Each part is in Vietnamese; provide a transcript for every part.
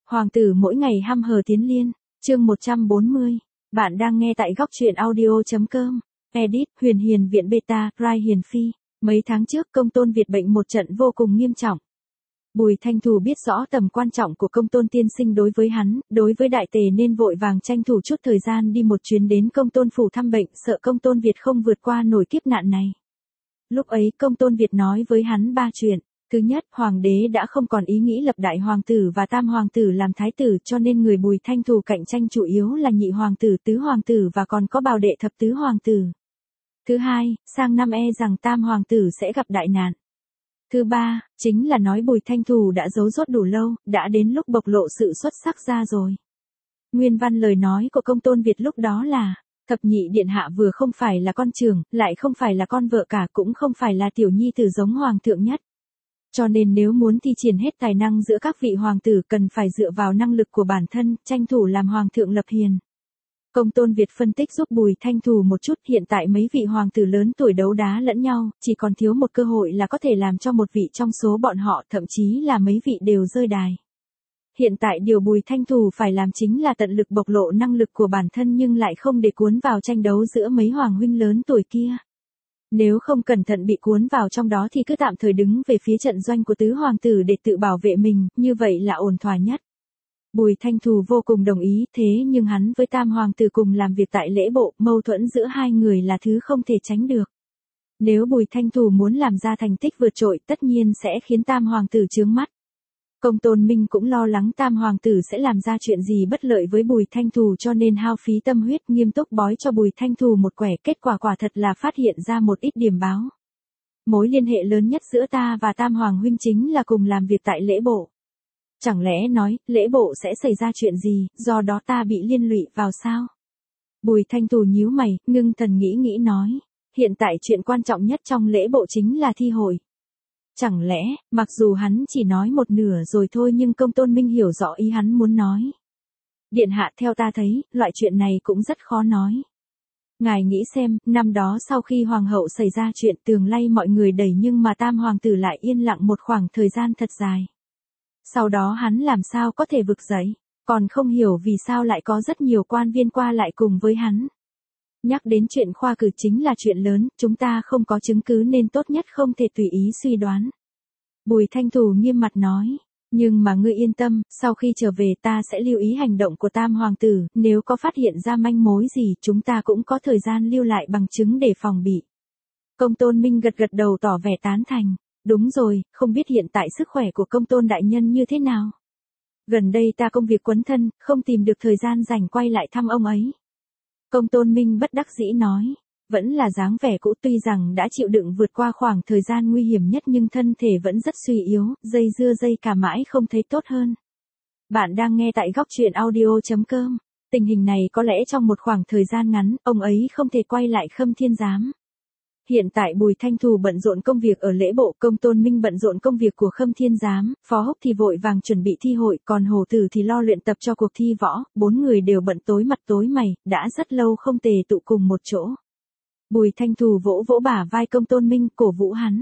Hoàng tử mỗi ngày hăm hờ tiến liên, chương 140. Bạn đang nghe tại góc truyện audio.com. Edit, Huyền Hiền Viện Beta, Rai Hiền Phi. Mấy tháng trước Công Tôn Việt bệnh một trận vô cùng nghiêm trọng. Bùi Thanh Thù biết rõ tầm quan trọng của Công Tôn tiên sinh đối với hắn, đối với đại tề nên vội vàng tranh thủ chút thời gian đi một chuyến đến Công Tôn phủ thăm bệnh, sợ Công Tôn Việt không vượt qua nổi kiếp nạn này. Lúc ấy Công Tôn Việt nói với hắn 3 chuyện. Thứ nhất, hoàng đế đã không còn ý nghĩ lập đại hoàng tử và tam hoàng tử làm thái tử, cho nên người Bùi Thanh Thù cạnh tranh chủ yếu là nhị hoàng tử, tứ hoàng tử và còn có bào đệ thập tứ hoàng tử. Thứ hai, sang năm rằng tam hoàng tử sẽ gặp đại nạn. Thứ ba, chính là nói Bùi Thanh Thù đã giấu giốt đủ lâu, đã đến lúc bộc lộ sự xuất sắc ra rồi. Nguyên văn lời nói của Công Tôn Việt lúc đó là: thập nhị điện hạ vừa không phải là con trưởng, lại không phải là con vợ cả, cũng không phải là tiểu nhi tử giống hoàng thượng nhất. Cho nên nếu muốn thi triển hết tài năng giữa các vị hoàng tử cần phải dựa vào năng lực của bản thân, tranh thủ làm hoàng thượng lập hiền. Công Tôn Việt phân tích giúp Bùi Thanh Thù một chút, hiện tại mấy vị hoàng tử lớn tuổi đấu đá lẫn nhau, chỉ còn thiếu một cơ hội là có thể làm cho một vị trong số bọn họ, thậm chí là mấy vị đều rơi đài. Hiện tại điều Bùi Thanh Thù phải làm chính là tận lực bộc lộ năng lực của bản thân nhưng lại không để cuốn vào tranh đấu giữa mấy hoàng huynh lớn tuổi kia. Nếu không cẩn thận bị cuốn vào trong đó thì cứ tạm thời đứng về phía trận doanh của tứ hoàng tử để tự bảo vệ mình, như vậy là ổn thỏa nhất. Bùi Thanh Thù vô cùng đồng ý, thế nhưng hắn với tam hoàng tử cùng làm việc tại lễ bộ, mâu thuẫn giữa hai người là thứ không thể tránh được. Nếu Bùi Thanh Thù muốn làm ra thành tích vượt trội, tất nhiên sẽ khiến tam hoàng tử chướng mắt. Công Tôn Minh cũng lo lắng tam hoàng tử sẽ làm ra chuyện gì bất lợi với Bùi Thanh Thù, cho nên hao phí tâm huyết nghiêm túc bói cho Bùi Thanh Thù một quẻ, kết quả quả thật là phát hiện ra một ít điểm báo. Mối liên hệ lớn nhất giữa ta và tam hoàng huynh chính là cùng làm việc tại lễ bộ. Chẳng lẽ nói, lễ bộ sẽ xảy ra chuyện gì, do đó ta bị liên lụy vào sao? Bùi Thanh Thù nhíu mày, ngưng thần nghĩ nói. Hiện tại chuyện quan trọng nhất trong lễ bộ chính là thi hội. Chẳng lẽ, mặc dù hắn chỉ nói một nửa rồi thôi nhưng Công Tôn Minh hiểu rõ ý hắn muốn nói. Điện hạ, theo ta thấy, loại chuyện này cũng rất khó nói. Ngài nghĩ xem, năm đó sau khi hoàng hậu xảy ra chuyện tường lay mọi người đẩy nhưng mà tam hoàng tử lại yên lặng một khoảng thời gian thật dài. Sau đó hắn làm sao có thể vực dậy, còn không hiểu vì sao lại có rất nhiều quan viên qua lại cùng với hắn. Nhắc đến chuyện khoa cử chính là chuyện lớn, chúng ta không có chứng cứ nên tốt nhất không thể tùy ý suy đoán. Bùi Thanh Thù nghiêm mặt nói, nhưng mà ngươi yên tâm, sau khi trở về ta sẽ lưu ý hành động của tam hoàng tử, nếu có phát hiện ra manh mối gì chúng ta cũng có thời gian lưu lại bằng chứng để phòng bị. Công Tôn Minh gật gật đầu tỏ vẻ tán thành, đúng rồi, không biết hiện tại sức khỏe của Công Tôn đại nhân như thế nào. Gần đây ta công việc quấn thân, không tìm được thời gian rảnh quay lại thăm ông ấy. Công Tôn Minh bất đắc dĩ nói, vẫn là dáng vẻ cũ, tuy rằng đã chịu đựng vượt qua khoảng thời gian nguy hiểm nhất nhưng thân thể vẫn rất suy yếu, dây dưa dây cả mãi không thấy tốt hơn. Bạn đang nghe tại góc truyện audio.com. Tình hình này có lẽ trong một khoảng thời gian ngắn, ông ấy không thể quay lại Khâm Thiên Giám. Hiện tại Bùi Thanh Thù bận rộn công việc ở lễ bộ, Công Tôn Minh bận rộn công việc của Khâm Thiên Giám, Phó Húc thì vội vàng chuẩn bị thi hội, còn Hồ Tử thì lo luyện tập cho cuộc thi võ, 4 người đều bận tối mặt tối mày, đã rất lâu không tề tụ cùng một chỗ. Bùi Thanh Thù vỗ vỗ bả vai Công Tôn Minh, cổ vũ hắn.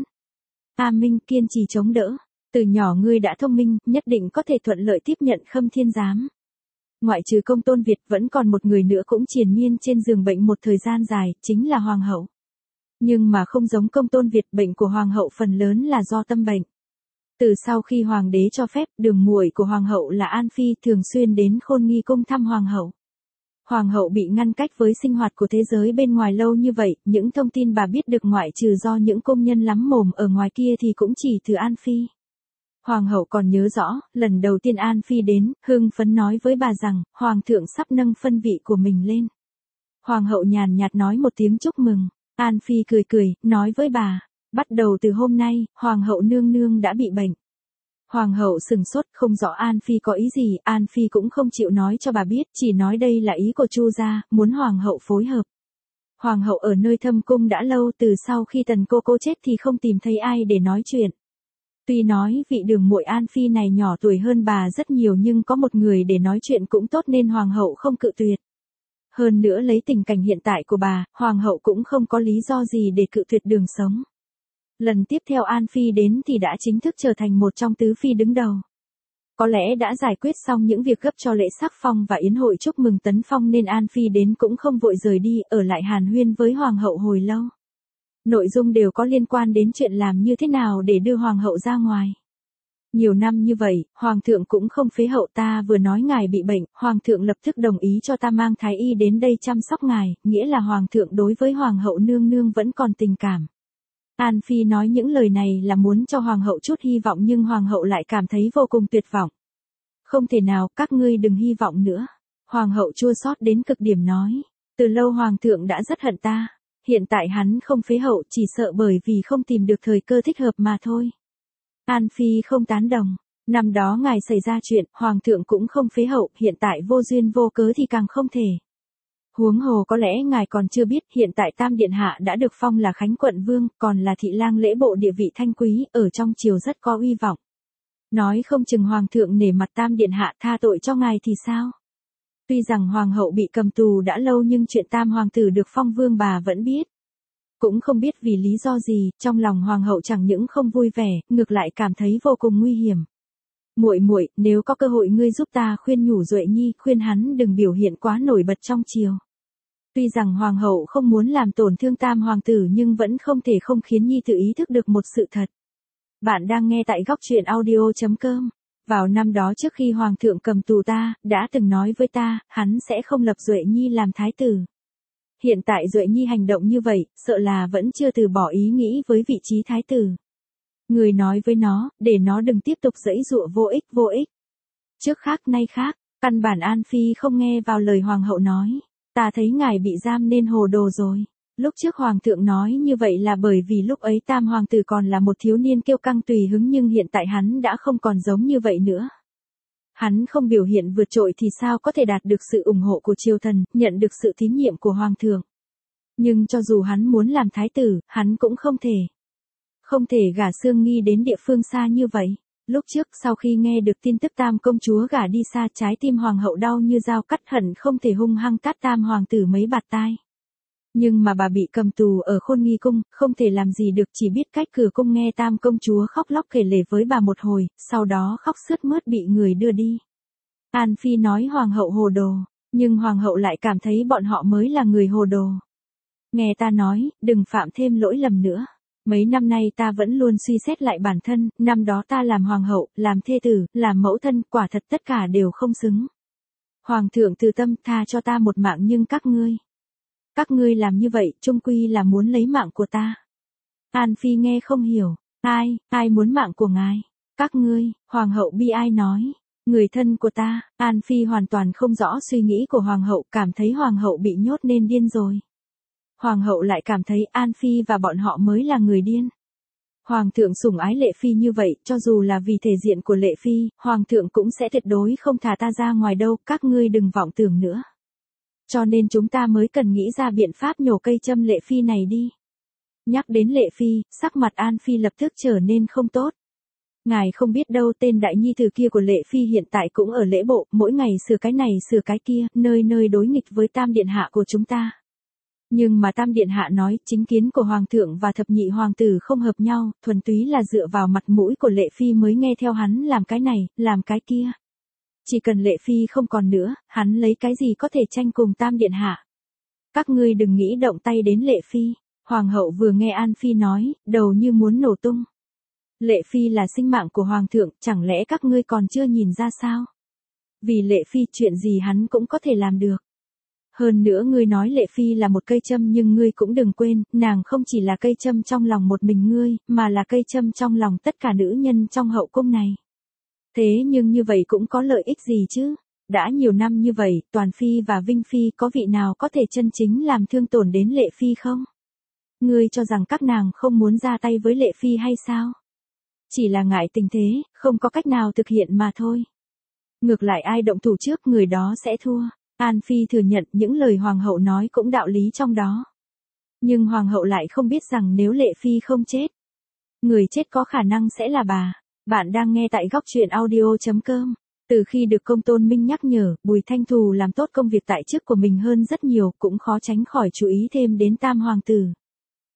A Minh, kiên trì chống đỡ, từ nhỏ ngươi đã thông minh, nhất định có thể thuận lợi tiếp nhận Khâm Thiên Giám. Ngoại trừ Công Tôn Việt vẫn còn một người nữa cũng triền miên trên giường bệnh một thời gian dài, chính là Hoàng hậu. Nhưng mà không giống Công Tôn Việt, bệnh của Hoàng hậu phần lớn là do tâm bệnh. Từ sau khi Hoàng đế cho phép, đường muội của Hoàng hậu là An Phi thường xuyên đến Khôn Nghi cung thăm Hoàng hậu. Hoàng hậu bị ngăn cách với sinh hoạt của thế giới bên ngoài lâu như vậy, những thông tin bà biết được ngoại trừ do những công nhân lắm mồm ở ngoài kia thì cũng chỉ từ An Phi. Hoàng hậu còn nhớ rõ, lần đầu tiên An Phi đến, hưng phấn nói với bà rằng, Hoàng thượng sắp nâng phân vị của mình lên. Hoàng hậu nhàn nhạt nói một tiếng chúc mừng. An Phi cười, nói với bà, bắt đầu từ hôm nay, Hoàng hậu nương nương đã bị bệnh. Hoàng hậu sừng sốt, không rõ An Phi có ý gì, An Phi cũng không chịu nói cho bà biết, chỉ nói đây là ý của Chu gia, muốn Hoàng hậu phối hợp. Hoàng hậu ở nơi thâm cung đã lâu, từ sau khi Tần cô chết thì không tìm thấy ai để nói chuyện. Tuy nói vị đường muội An Phi này nhỏ tuổi hơn bà rất nhiều nhưng có một người để nói chuyện cũng tốt nên Hoàng hậu không cự tuyệt. Hơn nữa lấy tình cảnh hiện tại của bà, Hoàng hậu cũng không có lý do gì để cự tuyệt đường sống. Lần tiếp theo An Phi đến thì đã chính thức trở thành một trong tứ phi đứng đầu. Có lẽ đã giải quyết xong những việc gấp cho lễ sắc phong và yến hội chúc mừng tấn phong nên An Phi đến cũng không vội rời đi, ở lại hàn huyên với hoàng hậu hồi lâu. Nội dung đều có liên quan đến chuyện làm như thế nào để đưa hoàng hậu ra ngoài. Nhiều năm như vậy, hoàng thượng cũng không phế hậu, ta vừa nói ngài bị bệnh, hoàng thượng lập tức đồng ý cho ta mang thái y đến đây chăm sóc ngài, nghĩa là hoàng thượng đối với hoàng hậu nương nương vẫn còn tình cảm. An Phi nói những lời này là muốn cho hoàng hậu chút hy vọng nhưng hoàng hậu lại cảm thấy vô cùng tuyệt vọng. Không thể nào, các ngươi đừng hy vọng nữa. Hoàng hậu chua xót đến cực điểm nói, từ lâu hoàng thượng đã rất hận ta, hiện tại hắn không phế hậu chỉ sợ bởi vì không tìm được thời cơ thích hợp mà thôi. An Phi không tán đồng, năm đó ngài xảy ra chuyện, hoàng thượng cũng không phế hậu, hiện tại vô duyên vô cớ thì càng không thể. Huống hồ có lẽ ngài còn chưa biết, hiện tại Tam Điện Hạ đã được phong là Khánh Quận Vương, còn là thị lang lễ bộ, địa vị thanh quý, ở trong triều rất có uy vọng. Nói không chừng hoàng thượng nể mặt Tam Điện Hạ tha tội cho ngài thì sao? Tuy rằng hoàng hậu bị cầm tù đã lâu nhưng chuyện Tam hoàng tử được phong vương bà vẫn biết. Cũng không biết vì lý do gì, trong lòng hoàng hậu chẳng những không vui vẻ, ngược lại cảm thấy vô cùng nguy hiểm. Muội muội, nếu có cơ hội ngươi giúp ta khuyên nhủ Duệ Nhi, khuyên hắn đừng biểu hiện quá nổi bật trong triều. Tuy rằng hoàng hậu không muốn làm tổn thương Tam hoàng tử nhưng vẫn không thể không khiến Nhi tự ý thức được một sự thật. Bạn đang nghe tại góc truyện audio.com. Vào năm đó trước khi hoàng thượng cầm tù ta, đã từng nói với ta, hắn sẽ không lập Duệ Nhi làm thái tử. Hiện tại Duệ Nhi hành động như vậy, sợ là vẫn chưa từ bỏ ý nghĩ với vị trí thái tử. Người nói với nó, để nó đừng tiếp tục giãy giụa vô ích. Trước khác nay khác, căn bản An Phi không nghe vào lời hoàng hậu nói. Ta thấy ngài bị giam nên hồ đồ rồi. Lúc trước hoàng thượng nói như vậy là bởi vì lúc ấy Tam hoàng tử còn là một thiếu niên kiêu căng tùy hứng nhưng hiện tại hắn đã không còn giống như vậy nữa. Hắn không biểu hiện vượt trội thì sao có thể đạt được sự ủng hộ của triều thần, nhận được sự tín nhiệm của hoàng thượng. Nhưng cho dù hắn muốn làm thái tử, hắn cũng không thể. Không thể gả Sương Nghi đến địa phương xa như vậy. Lúc trước sau khi nghe được tin tức Tam công chúa gả đi xa, trái tim hoàng hậu đau như dao cắt, hận không thể hung hăng tát Tam hoàng tử mấy bạt tai. Nhưng mà bà bị cầm tù ở Khôn Nghi cung, không thể làm gì được, chỉ biết cách cửa cung nghe Tam công chúa khóc lóc kể lể với bà một hồi, sau đó khóc sướt mướt bị người đưa đi. An Phi nói hoàng hậu hồ đồ, nhưng hoàng hậu lại cảm thấy bọn họ mới là người hồ đồ. Nghe ta nói, đừng phạm thêm lỗi lầm nữa. Mấy năm nay ta vẫn luôn suy xét lại bản thân, năm đó ta làm hoàng hậu, làm thê tử, làm mẫu thân, quả thật tất cả đều không xứng. Hoàng thượng từ tâm tha cho ta một mạng nhưng các ngươi làm như vậy, chung quy là muốn lấy mạng của ta. An Phi nghe không hiểu, ai muốn mạng của ngài? Các ngươi, hoàng hậu bi ai nói, người thân của ta. An Phi hoàn toàn không rõ suy nghĩ của hoàng hậu, cảm thấy hoàng hậu bị nhốt nên điên rồi. Hoàng hậu lại cảm thấy An Phi và bọn họ mới là người điên. Hoàng thượng sủng ái Lệ Phi như vậy, cho dù là vì thể diện của Lệ Phi, hoàng thượng cũng sẽ tuyệt đối không thả ta ra ngoài đâu, các ngươi đừng vọng tưởng nữa. Cho nên chúng ta mới cần nghĩ ra biện pháp nhổ cây châm Lệ Phi này đi. Nhắc đến Lệ Phi, sắc mặt An Phi lập tức trở nên không tốt. Ngài không biết đâu, tên đại nhi tử kia của Lệ Phi hiện tại cũng ở lễ bộ, mỗi ngày sửa cái này sửa cái kia, nơi nơi đối nghịch với Tam điện hạ của chúng ta. Nhưng mà Tam điện hạ nói, chính kiến của hoàng thượng và thập nhị hoàng tử không hợp nhau, thuần túy là dựa vào mặt mũi của Lệ Phi mới nghe theo hắn làm cái này, làm cái kia. Chỉ cần Lệ Phi không còn nữa, hắn lấy cái gì có thể tranh cùng Tam điện hạ. Các ngươi đừng nghĩ động tay đến Lệ Phi. Hoàng hậu vừa nghe An Phi nói, đầu như muốn nổ tung. Lệ Phi là sinh mạng của hoàng thượng, chẳng lẽ các ngươi còn chưa nhìn ra sao? Vì Lệ Phi chuyện gì hắn cũng có thể làm được. Hơn nữa ngươi nói Lệ Phi là một cây châm nhưng ngươi cũng đừng quên, nàng không chỉ là cây châm trong lòng một mình ngươi, mà là cây châm trong lòng tất cả nữ nhân trong hậu cung này. Thế nhưng như vậy cũng có lợi ích gì chứ? Đã nhiều năm như vậy, Toàn Phi và Vinh Phi có vị nào có thể chân chính làm thương tổn đến Lệ Phi không? Ngươi cho rằng các nàng không muốn ra tay với Lệ Phi hay sao? Chỉ là ngại tình thế, không có cách nào thực hiện mà thôi. Ngược lại ai động thủ trước người đó sẽ thua. An Phi thừa nhận những lời hoàng hậu nói cũng đạo lý trong đó. Nhưng hoàng hậu lại không biết rằng nếu Lệ Phi không chết, người chết có khả năng sẽ là bà. Bạn đang nghe tại góc truyện audio.com. Từ khi được công tôn Minh nhắc nhở, Bùi Thanh Thù làm tốt công việc tại chức của mình hơn rất nhiều, cũng khó tránh khỏi chú ý thêm đến Tam hoàng tử.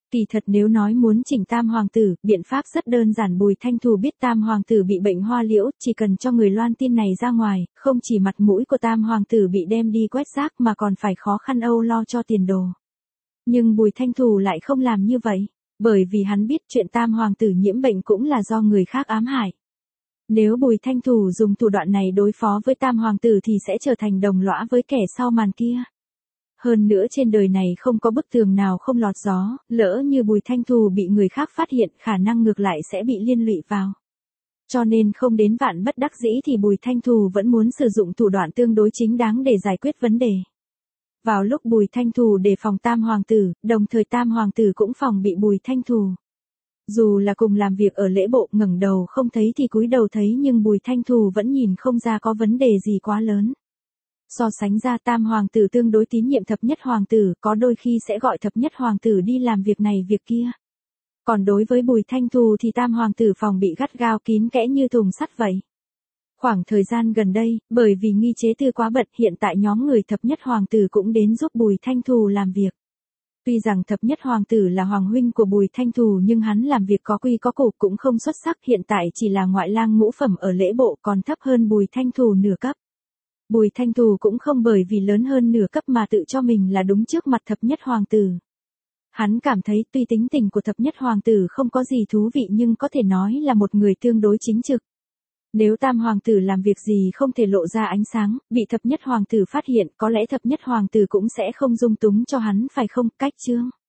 Kỳ thật nếu nói muốn chỉnh tam hoàng tử, biện pháp rất đơn giản. Bùi Thanh Thù biết tam hoàng tử bị bệnh hoa liễu, chỉ cần cho người loan tin này ra ngoài, không chỉ mặt mũi của tam hoàng tử bị đem đi quét rác mà còn phải khó khăn âu lo cho tiền đồ. Nhưng Bùi Thanh Thù lại không làm như vậy, bởi vì hắn biết chuyện tam hoàng tử nhiễm bệnh cũng là do người khác ám hại. Nếu Bùi Thanh Thù dùng thủ đoạn này đối phó với tam hoàng tử thì sẽ trở thành đồng lõa với kẻ sau màn kia. Hơn nữa trên đời này không có bức tường nào không lọt gió, lỡ như Bùi Thanh Thù bị người khác phát hiện khả năng ngược lại sẽ bị liên lụy vào. Cho nên không đến vạn bất đắc dĩ thì Bùi Thanh Thù vẫn muốn sử dụng thủ đoạn tương đối chính đáng để giải quyết vấn đề. Vào lúc Bùi Thanh Thù đề phòng tam hoàng tử, đồng thời tam hoàng tử cũng phòng bị Bùi Thanh Thù. Dù là cùng làm việc ở lễ bộ, ngẩng đầu không thấy thì cúi đầu thấy, nhưng Bùi Thanh Thù vẫn nhìn không ra có vấn đề gì quá lớn. So sánh ra tam hoàng tử tương đối tín nhiệm thập nhất hoàng tử, có đôi khi sẽ gọi thập nhất hoàng tử đi làm việc này việc kia. Còn đối với Bùi Thanh Thù thì tam hoàng tử phòng bị gắt gao kín kẽ như thùng sắt vậy. Khoảng thời gian gần đây, bởi vì nghi chế tư quá bận, hiện tại nhóm người thập nhất hoàng tử cũng đến giúp Bùi Thanh Thù làm việc. Tuy rằng thập nhất hoàng tử là hoàng huynh của Bùi Thanh Thù nhưng hắn làm việc có quy có củ cũng không xuất sắc, hiện tại chỉ là ngoại lang ngũ phẩm ở lễ bộ, còn thấp hơn Bùi Thanh Thù nửa cấp. Bùi Thanh Thù cũng không bởi vì lớn hơn nửa cấp mà tự cho mình là đúng trước mặt thập nhất hoàng tử. Hắn cảm thấy tuy tính tình của thập nhất hoàng tử không có gì thú vị nhưng có thể nói là một người tương đối chính trực. Nếu tam hoàng tử làm việc gì không thể lộ ra ánh sáng, bị thập nhất hoàng tử phát hiện, có lẽ thập nhất hoàng tử cũng sẽ không dung túng cho hắn, phải không? Cách chương